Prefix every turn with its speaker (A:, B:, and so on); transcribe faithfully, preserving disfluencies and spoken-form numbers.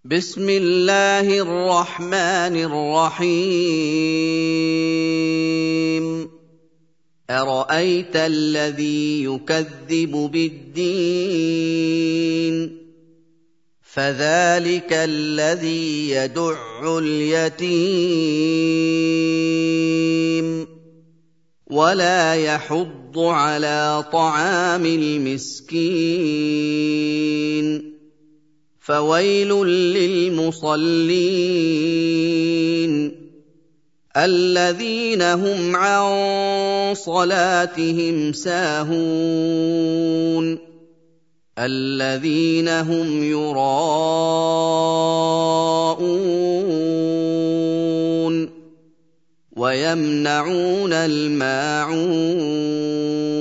A: بسم الله الرحمن الرحيم أرأيت الذي يكذب بالدين فذلك الذي يدع اليتيم ولا يحض على طعام المسكين فويل للمصلين الذين هم عن صلاتهم ساهون الذين هم يراءون ويمنعون الماعون